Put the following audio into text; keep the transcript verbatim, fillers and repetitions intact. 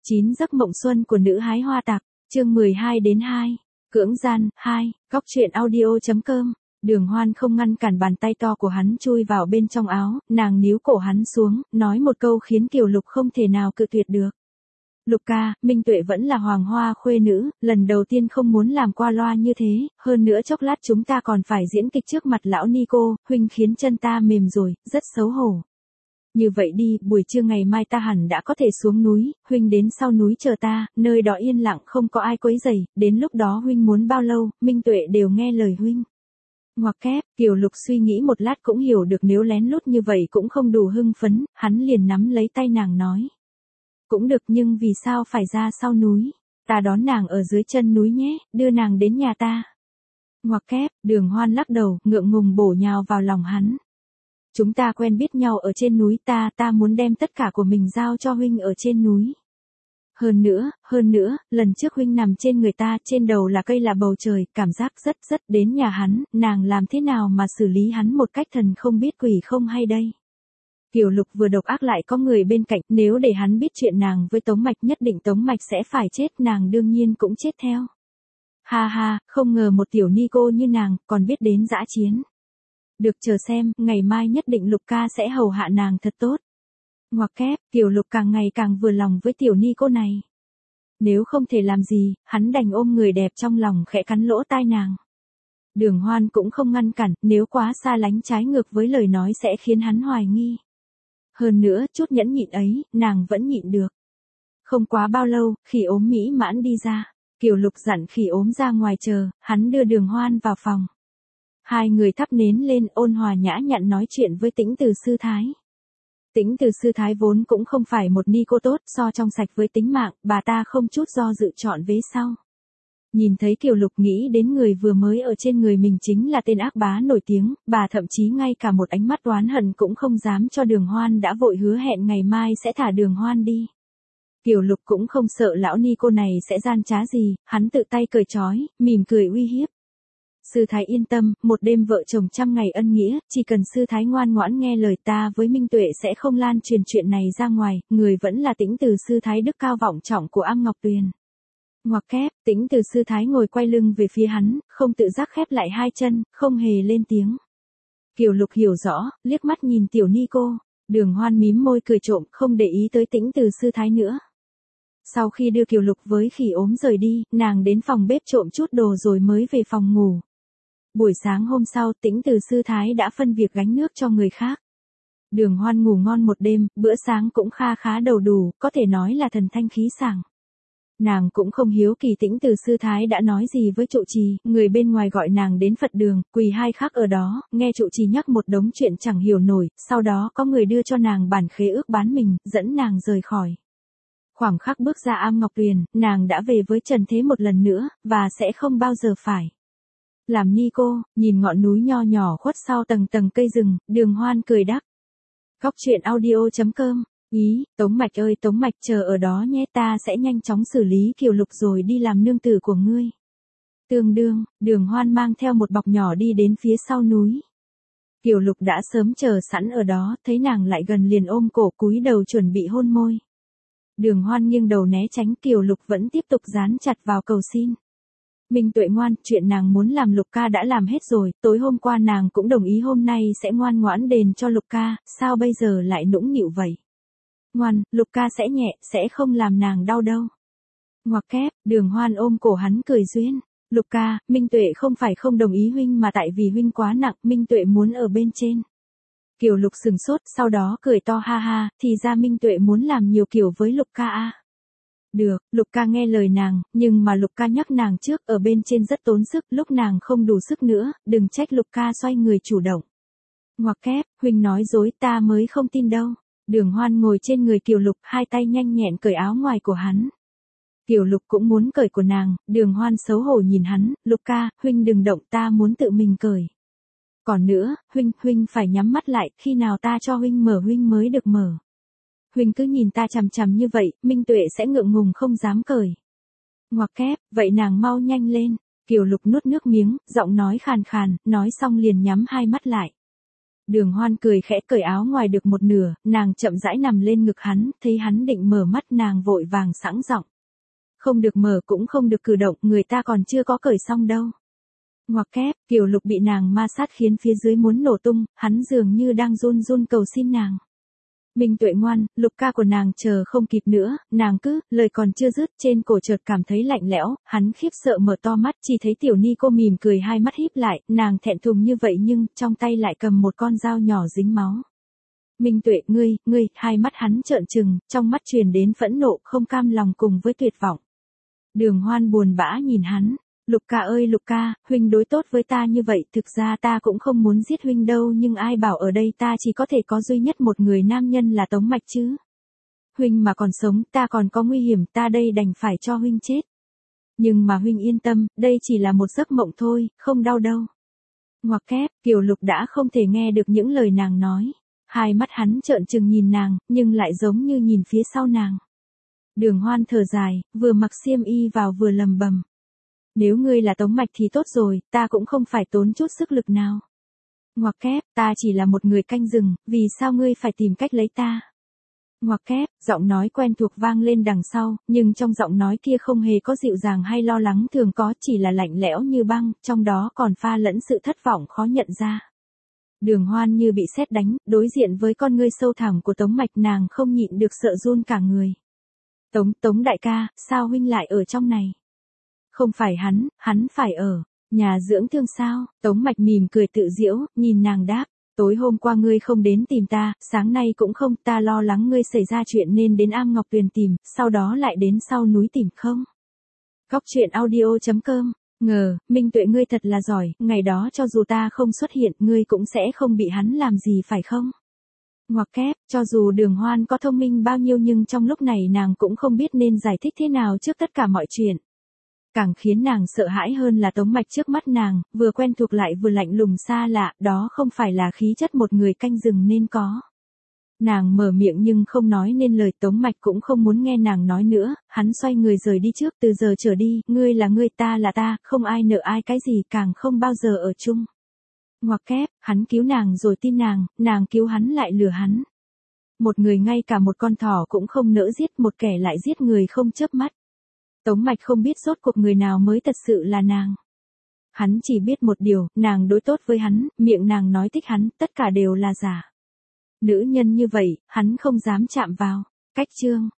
chín giấc mộng xuân của nữ hái hoa tặc, chương mười hai đến hai. Cưỡng gian, hai, Cóc truyện audio.com. Đường Hoan không ngăn cản bàn tay to của hắn chui vào bên trong áo, nàng níu cổ hắn xuống, nói một câu khiến Kiều Lục không thể nào cự tuyệt được. Lục ca, Minh Tuệ vẫn là hoàng hoa khuê nữ, lần đầu tiên không muốn làm qua loa như thế, hơn nữa chốc lát chúng ta còn phải diễn kịch trước mặt lão Nico, huynh khiến chân ta mềm rồi, rất xấu hổ. Như vậy đi, buổi trưa ngày mai ta hẳn đã có thể xuống núi, huynh đến sau núi chờ ta, nơi đó yên lặng không có ai quấy rầy, đến lúc đó huynh muốn bao lâu, Minh Tuệ đều nghe lời huynh. Ngoặc kép, Kiều Lục suy nghĩ một lát cũng hiểu được nếu lén lút như vậy cũng không đủ hưng phấn, hắn liền nắm lấy tay nàng nói. Cũng được nhưng vì sao phải ra sau núi, ta đón nàng ở dưới chân núi nhé, đưa nàng đến nhà ta. Ngoặc kép, Đường Hoan lắc đầu, ngượng ngùng bổ nhào vào lòng hắn. Chúng ta quen biết nhau ở trên núi ta, ta muốn đem tất cả của mình giao cho huynh ở trên núi. Hơn nữa, hơn nữa, lần trước huynh nằm trên người ta, trên đầu là cây là bầu trời, cảm giác rất rất đến nhà hắn, nàng làm thế nào mà xử lý hắn một cách thần không biết quỷ không hay đây. Kiều Lục vừa độc ác lại có người bên cạnh, nếu để hắn biết chuyện nàng với Tống Mạch nhất định Tống Mạch sẽ phải chết, nàng đương nhiên cũng chết theo. Ha ha, không ngờ một tiểu ni cô như nàng, còn biết đến dã chiến. Được chờ xem, ngày mai nhất định Lục ca sẽ hầu hạ nàng thật tốt. Ngoặc kép, Kiều Lục càng ngày càng vừa lòng với tiểu ni cô này. Nếu không thể làm gì, hắn đành ôm người đẹp trong lòng khẽ cắn lỗ tai nàng. Đường Hoan cũng không ngăn cản, nếu quá xa lánh trái ngược với lời nói sẽ khiến hắn hoài nghi. Hơn nữa, chút nhẫn nhịn ấy, nàng vẫn nhịn được. Không quá bao lâu, Khỉ Ốm mỹ mãn đi ra. Kiều Lục dặn Khỉ Ốm ra ngoài chờ, hắn đưa Đường Hoan vào phòng. Hai người thắp nến lên, ôn hòa nhã nhặn nói chuyện với Tĩnh Từ sư thái. Tĩnh Từ sư thái vốn cũng không phải một ni cô tốt, so trong sạch với tính mạng, bà ta không chút do dự chọn vế sau. Nhìn thấy Kiều Lục nghĩ đến người vừa mới ở trên người mình chính là tên ác bá nổi tiếng, bà thậm chí ngay cả một ánh mắt oán hận cũng không dám cho Đường Hoan, đã vội hứa hẹn ngày mai sẽ thả Đường Hoan đi. Kiều Lục cũng không sợ lão ni cô này sẽ gian trá gì, hắn tự tay cởi trói, mỉm cười uy hiếp. Sư thái yên tâm, một đêm vợ chồng trăm ngày ân nghĩa, chỉ cần sư thái ngoan ngoãn nghe lời ta với Minh Tuệ sẽ không lan truyền chuyện này ra ngoài, người vẫn là Tĩnh Từ sư thái đức cao vọng trọng của Am Ngọc Tuyền. Ngoặc kép, Tĩnh Từ sư thái ngồi quay lưng về phía hắn, không tự giác khép lại hai chân, không hề lên tiếng. Kiều Lục hiểu rõ, liếc mắt nhìn tiểu ni cô, Đường Hoan mím môi cười trộm, không để ý tới Tĩnh Từ sư thái nữa. Sau khi đưa Kiều Lục với Khỉ Ốm rời đi, nàng đến phòng bếp trộm chút đồ rồi mới về phòng ngủ. Buổi sáng hôm sau, Tĩnh Từ sư thái đã phân việc gánh nước cho người khác. Đường Hoan ngủ ngon một đêm, bữa sáng cũng kha khá đầu đủ, có thể nói là thần thanh khí sảng. Nàng cũng không hiếu kỳ Tĩnh Từ sư thái đã nói gì với trụ trì, người bên ngoài gọi nàng đến Phật đường, quỳ hai khắc ở đó, nghe trụ trì nhắc một đống chuyện chẳng hiểu nổi, sau đó có người đưa cho nàng bản khế ước bán mình, dẫn nàng rời khỏi. Khoảng khắc bước ra Am Ngọc Tuyền, nàng đã về với trần thế một lần nữa, và sẽ không bao giờ phải làm ni cô. Nhìn ngọn núi nho nhỏ khuất sau tầng tầng cây rừng, Đường Hoan cười đắc. Cóc truyện audio.com. Ý, Tống Mạch ơi Tống Mạch chờ ở đó nhé, ta sẽ nhanh chóng xử lý Kiều Lục rồi đi làm nương tử của ngươi. Tương đương, Đường Hoan mang theo một bọc nhỏ đi đến phía sau núi. Kiều Lục đã sớm chờ sẵn ở đó, thấy nàng lại gần liền ôm cổ cúi đầu chuẩn bị hôn môi. Đường Hoan nghiêng đầu né tránh, Kiều Lục vẫn tiếp tục dán chặt vào cầu xin. Minh Tuệ ngoan, chuyện nàng muốn làm Lục ca đã làm hết rồi, tối hôm qua nàng cũng đồng ý hôm nay sẽ ngoan ngoãn đền cho Lục ca, sao bây giờ lại nũng nịu vậy? Ngoan, Lục ca sẽ nhẹ, sẽ không làm nàng đau đâu. Ngoặc kép, Đường Hoan ôm cổ hắn cười duyên. Lục ca, Minh Tuệ không phải không đồng ý huynh mà tại vì huynh quá nặng, Minh Tuệ muốn ở bên trên. Kiều Lục sừng sốt, sau đó cười to ha ha, thì ra Minh Tuệ muốn làm nhiều kiểu với Lục ca à. Được, Lục ca nghe lời nàng, nhưng mà Lục ca nhắc nàng trước, ở bên trên rất tốn sức, lúc nàng không đủ sức nữa, đừng trách Lục ca xoay người chủ động. Ngoặc kép, huynh nói dối, ta mới không tin đâu. Đường Hoan ngồi trên người Kiều Lục, hai tay nhanh nhẹn cởi áo ngoài của hắn. Kiều Lục cũng muốn cởi của nàng, Đường Hoan xấu hổ nhìn hắn, Lục ca, huynh đừng động, ta muốn tự mình cởi. Còn nữa, huynh, huynh phải nhắm mắt lại, khi nào ta cho huynh mở huynh mới được mở. Huynh cứ nhìn ta chằm chằm như vậy, Minh Tuệ sẽ ngượng ngùng không dám cởi. Ngoặc kép, vậy nàng mau nhanh lên. Kiều Lục nuốt nước miếng, giọng nói khàn khàn, nói xong liền nhắm hai mắt lại. Đường Hoan cười khẽ cởi áo ngoài được một nửa, nàng chậm rãi nằm lên ngực hắn, thấy hắn định mở mắt nàng vội vàng sẵn giọng. Không được mở cũng không được cử động, người ta còn chưa có cởi xong đâu. Ngoặc kép, Kiều Lục bị nàng ma sát khiến phía dưới muốn nổ tung, hắn dường như đang run run cầu xin nàng. Minh Tuệ ngoan, Lục ca của nàng chờ không kịp nữa, nàng cứ, lời còn chưa dứt, trên cổ chợt cảm thấy lạnh lẽo, hắn khiếp sợ mở to mắt, chỉ thấy Tiểu Ni cô mỉm cười hai mắt híp lại, nàng thẹn thùng như vậy nhưng, trong tay lại cầm một con dao nhỏ dính máu. Minh Tuệ, ngươi, ngươi, hai mắt hắn trợn trừng, trong mắt truyền đến phẫn nộ, không cam lòng cùng với tuyệt vọng. Đường Hoan buồn bã nhìn hắn. Lục ca ơi Lục ca, huynh đối tốt với ta như vậy, thực ra ta cũng không muốn giết huynh đâu, nhưng ai bảo ở đây ta chỉ có thể có duy nhất một người nam nhân là Tống Mạch chứ. Huynh mà còn sống, ta còn có nguy hiểm, ta đây đành phải cho huynh chết. Nhưng mà huynh yên tâm, đây chỉ là một giấc mộng thôi, không đau đâu. Ngoặc kép, Kiều Lục đã không thể nghe được những lời nàng nói. Hai mắt hắn trợn trừng nhìn nàng, nhưng lại giống như nhìn phía sau nàng. Đường Hoan thở dài, vừa mặc xiêm y vào vừa lầm bầm. Nếu ngươi là Tống Mạch thì tốt rồi, ta cũng không phải tốn chút sức lực nào. Ngoặc kép, ta chỉ là một người canh rừng, vì sao ngươi phải tìm cách lấy ta? Ngoặc kép, giọng nói quen thuộc vang lên đằng sau, nhưng trong giọng nói kia không hề có dịu dàng hay lo lắng thường có, chỉ là lạnh lẽo như băng, trong đó còn pha lẫn sự thất vọng khó nhận ra. Đường Hoan như bị sét đánh, đối diện với con ngươi sâu thẳm của Tống Mạch nàng không nhịn được sợ run cả người. Tống, Tống đại ca, sao huynh lại ở trong này? Không phải hắn, hắn phải ở nhà dưỡng thương sao? Tống Mạch mỉm cười tự giễu, nhìn nàng đáp, tối hôm qua ngươi không đến tìm ta, sáng nay cũng không, ta lo lắng ngươi xảy ra chuyện nên đến Am Ngọc Tuyền tìm, sau đó lại đến sau núi tìm không? Góc truyện audio chấm com, ngờ, Minh Tuệ ngươi thật là giỏi, ngày đó cho dù ta không xuất hiện, ngươi cũng sẽ không bị hắn làm gì phải không? Ngoặc kép, cho dù Đường Hoan có thông minh bao nhiêu nhưng trong lúc này nàng cũng không biết nên giải thích thế nào trước tất cả mọi chuyện. Càng khiến nàng sợ hãi hơn là Tống Mạch trước mắt nàng, vừa quen thuộc lại vừa lạnh lùng xa lạ, đó không phải là khí chất một người canh rừng nên có. Nàng mở miệng nhưng không nói nên lời, Tống Mạch cũng không muốn nghe nàng nói nữa, hắn xoay người rời đi trước, từ giờ trở đi, ngươi là ngươi, ta là ta, không ai nợ ai cái gì, càng không bao giờ ở chung. Ngoặc kép, hắn cứu nàng rồi tin nàng, nàng cứu hắn lại lừa hắn. Một người ngay cả một con thỏ cũng không nỡ giết, một kẻ lại giết người không chớp mắt. Tống Mạch không biết rốt cuộc người nào mới thật sự là nàng. Hắn chỉ biết một điều, nàng đối tốt với hắn, miệng nàng nói thích hắn, tất cả đều là giả. Nữ nhân như vậy, hắn không dám chạm vào. Cách chương